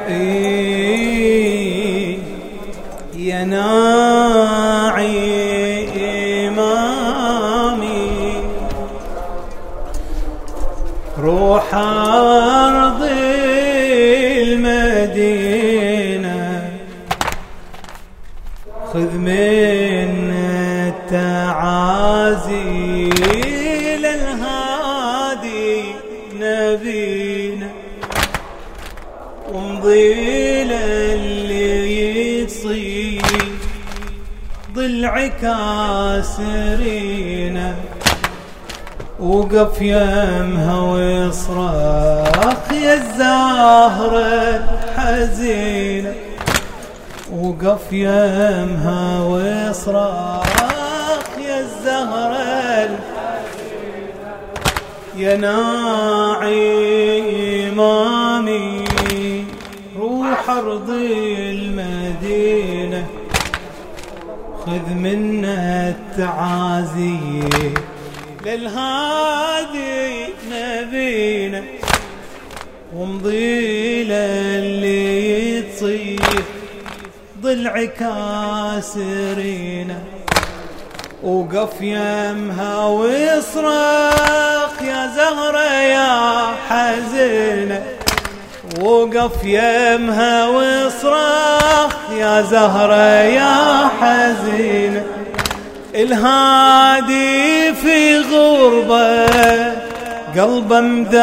يا ناعي إمامي روح أرض المدينة خذ من التعازي للهادي نبينا وامضي للي يصيب ضلع كاسرين وقف يمها ويصرخ يا الزهرة الحزينة وقف يمها ويصرخ يا الزهرة الحزينة يا ناعي إمامي روح أرض المدينة خذ منا التعازي للهادي نبينا وامضي للي تصير ضلع كاسرين وقف يمها ويصرخ يا زهرة يا حزينة وقف يمها ويصرخ يا زهرة يا حزينة الهادي في غربة قلبه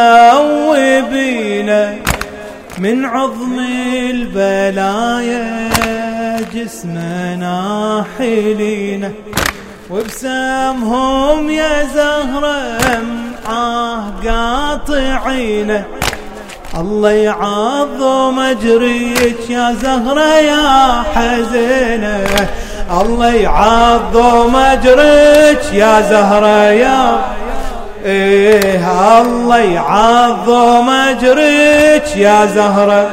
مذوبينه من عظم البلايا جسمنا حلينه وبسامهم يا زهرة معاه قاطعينه الله يعظم اجريك يا زهرة يا حزينة الله يعظم اجرك يا زهرة يا الله يعظم اجرك يا زهرة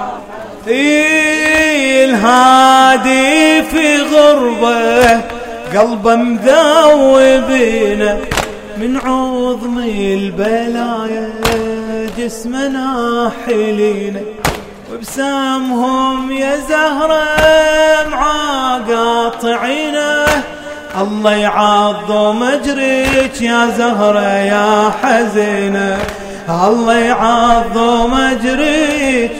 الهادي في غربة قلبه مذوبينه من عظم البلايا جسمنا حلينه وبسامهم يا زهرة مع قاطعينه الله يعظم اجرك يا زهرة يا حزينة الله يعظم اجرك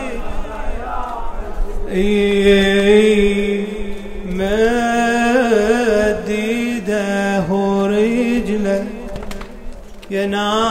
مد يده ورجله يا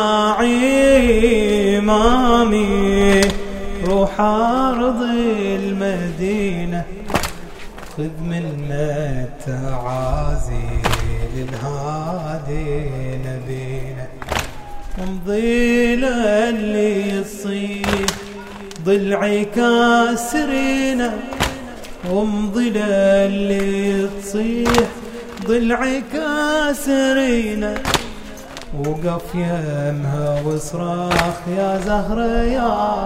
ناعي إمامي روح أرض المدينة خذ منا التعازي للهادي نبينا وامضي للي يصيب ضلعي كاسرين وامضي للي تصيح ضلعي كاسرين وقف يمها وصراخ يا زهرة يا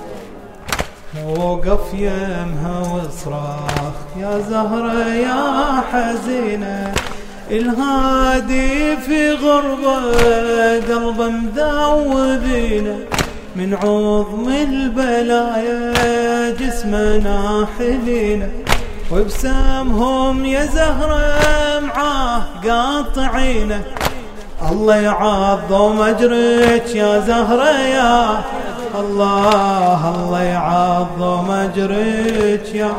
وقف يمها وصراخ يا زهرة يا حزينة الهادي في غربة قلبه مذوبينه من عظم البلايا جسمنا حلينه وبسامهم يا زهرة معاه قاطعينه الله يعظم اجرك يا زهرة يا الله الله يعظم اجرك يا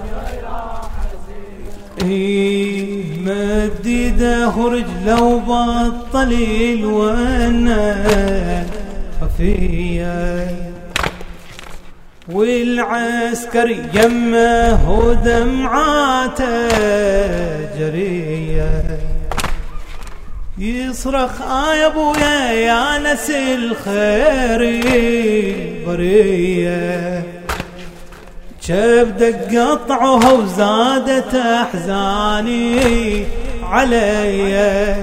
مدده رجله وبطل الونان خفية والعسكري يمه ودمعاته جرية يصرخ يا ابويا يا نس الخير برية كبدك قطعها وزادت احزاني علي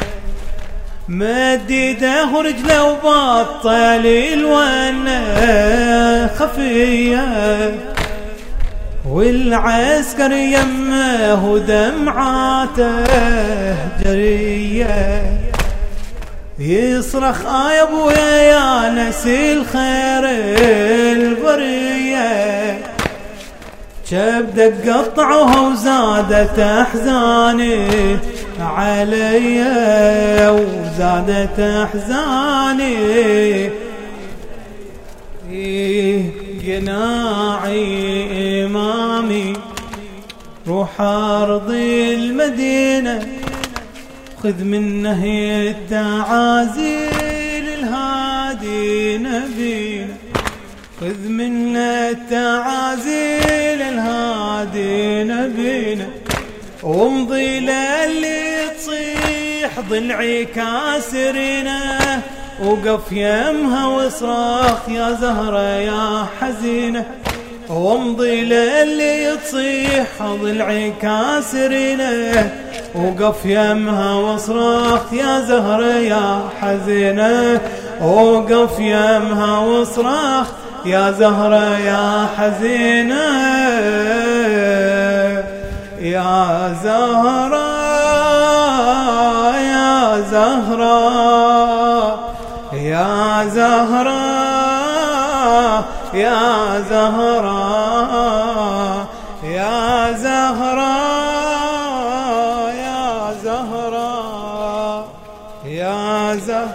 مدده رجله وبطل الونه خفيه والعسكر يمه ودمعاته جريه يصرخ يا ابويا يا نسيل خير البرية، كبدك قطعوها وزادت احزاني علي وزادت احزاني. قناعي امامي روح ارض المدينة، خذ منه التعازي للهادي نبينا، خذ منه التعازي للهادي نبينا. وامضي للي تصيح ضلعي كاسرينه، وقف يمها واصرخ يا زهرة يا حزينة. وامضي للي تصيح ضلعي كاسرينه، وقف يمها واصرخ يا زهرة يا حزينة. وقف يمها واصرخ يا زهرة يا حزينة. يا زهرة يا زهرة يا زهرة يا زهرة يا زهرة يا زهرة يا زهرة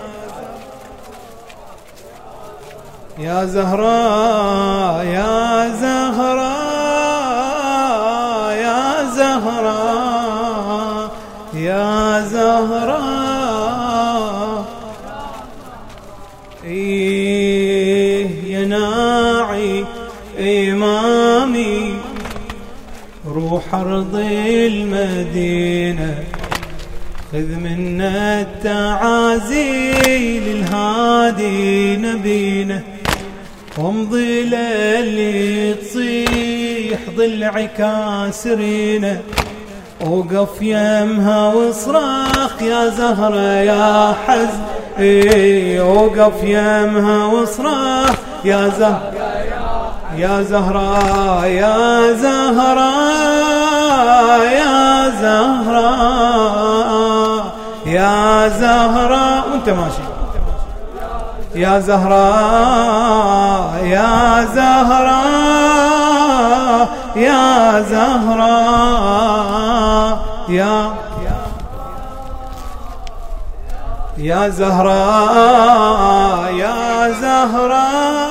يا زهرة يا زهرة يا زهرة يا زهرة. يا ناعي إمامي روح أرض المدينة، خذ منا التعازي للهادي نبينا. وامضي للي تصيح ضلعي كاسرينه، وقف يمها واصرخ يا زهرة يا حزن. وقف يمها واصرخ يا زهرة يا زهرة يا زهرة يا زهرة يا زهرة. وانت ماشي يا زهرة يا زهرة يا زهرة يا زهرة يا زهرة.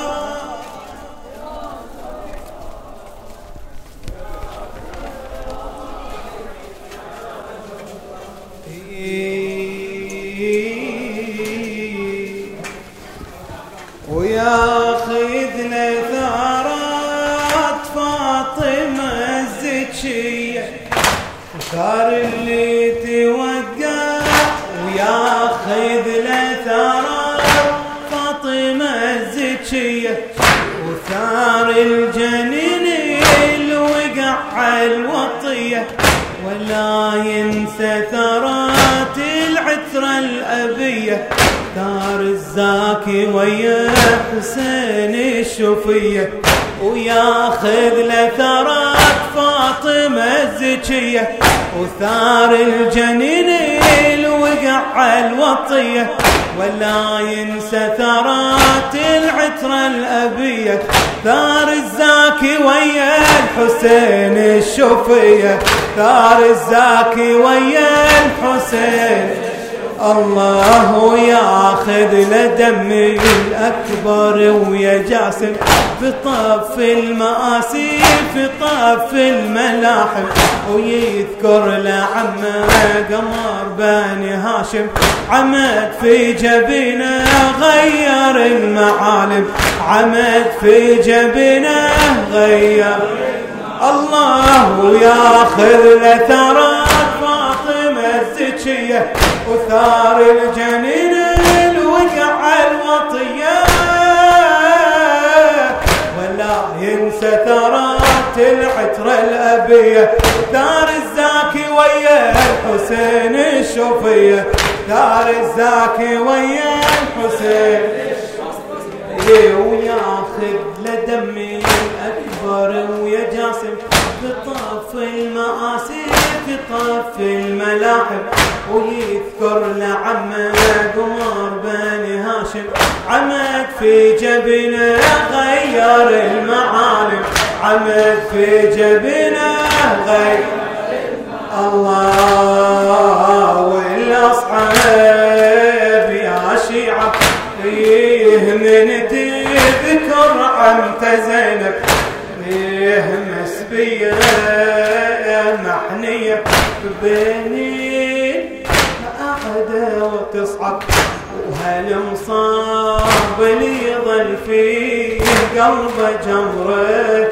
وياخذنا ثارات فاطمة الزكية، وثار اللي توقع. وياخذنا ثارات فاطمة الزكية، وثار الجنين اللي وقع الوطية. ولا ينسى ثارات العترة الأبية، ثار الزاكي ويا حسين الشوفية. وياخذ له ثارات فاطمة الزكية، وثار الجنين اللي وقع الوطية. ولا ينسى ثارات العترة الأبية، ثار الزاكي ويا الحسين الشوفية، ثار الزاكي ويا الحسين. الله ياخذ لدمي الأكبر ويا جاسم، في طف المآسي في طف الملاحم. ويذكر لعمه قمر بني هاشم، عمد في جبينه غير المعالم، عمد في جبينه غير. الله ياخذ لثارات فاطمة الزكية، وثار الجنين الوقع الوطية. ولا ينسى ثارات العترة الأبية، ثار الزاكي ويا الحسين الشوفية، ثار الزاكي ويا الحسين. وياخذ لدمي الأكبر ويا جاسم، في طف المآسي في طف الملاحم. ويذكر لعمه قمر عمد في جبينه غير المعالم، عمد في جبينه غير الله. والأصحاب يا شيعة فيه من تذكر عمت زينب، فيه مسبية محنية بينين قاعدة وتصعب، وهالمصاب اللي يظل فيه قلبه جمره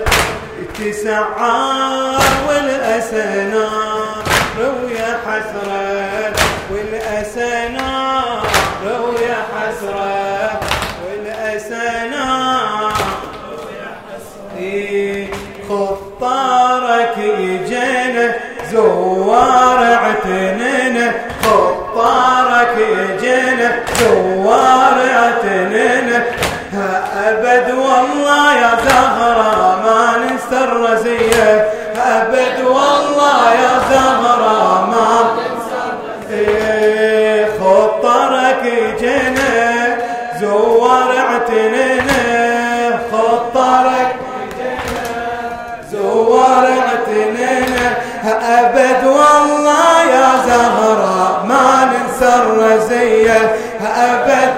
تسعار، والأسى نار ويا حسرة، والأسى نار ويا حسرة، والأسى نار ويا حسرة. خطارك يجينا زوار اعتننا، خطارك يجينا زوار اعتننا، أبد والله يا زهرة ما ننسى الرزية، أبد والله يا زهرة ما ننسى الرزية. خطرك جينا زوار اعتنينا، خطرك جينا زوار اعتنينا، أبد والله يا زهرة ما ننسى الرزية، أبد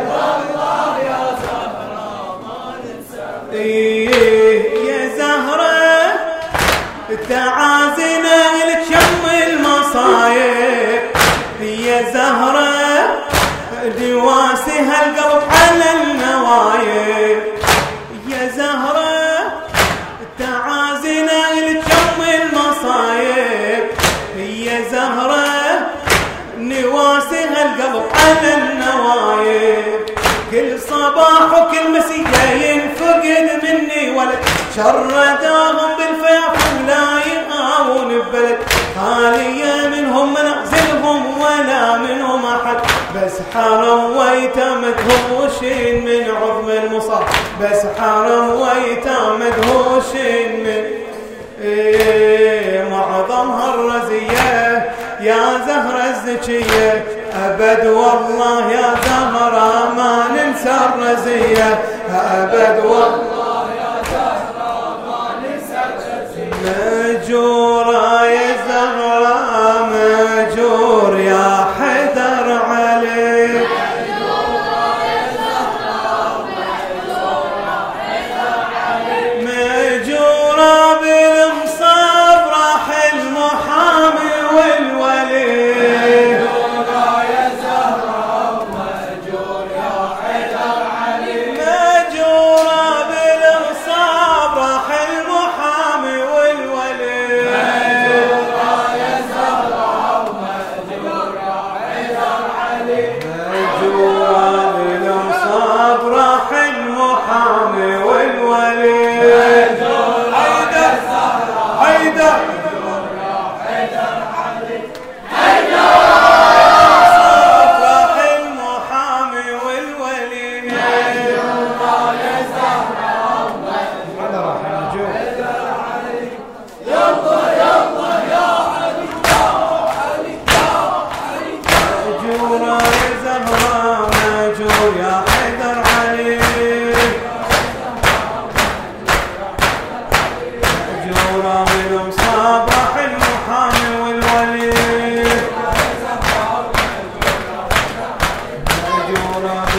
يا زهرة تعازنا لك شم المصايب، يا زهرة دواسها القلب على النوايب، يا زهرة تعازنا لك شم المصايب، يا زهرة نواسها القلب على النوايب. كل صباح وكل مسية ينفقد مني ولد، شرداهم بالفياف ولا يقاون ببلد، خالية منهم منازلهم ولا منهم أحد، بس حرم ويتام مدهوشين من عظم المصاب، بس حرم ويتام مدهوشين من معظمها الرزية يا زهرة الزكية، أبد والله يا زهرة ما ننسى الرزية، أبد والله يا زهرة ما ننسى الرزية. مأجورة يا زهرة مأجور يا حيدر علي، مأجورة يا زهرة مأجور يا حيدر علي، مأجورة بالمصاب راح المحامي والولي،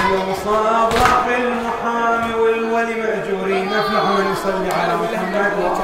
صلي على محمد.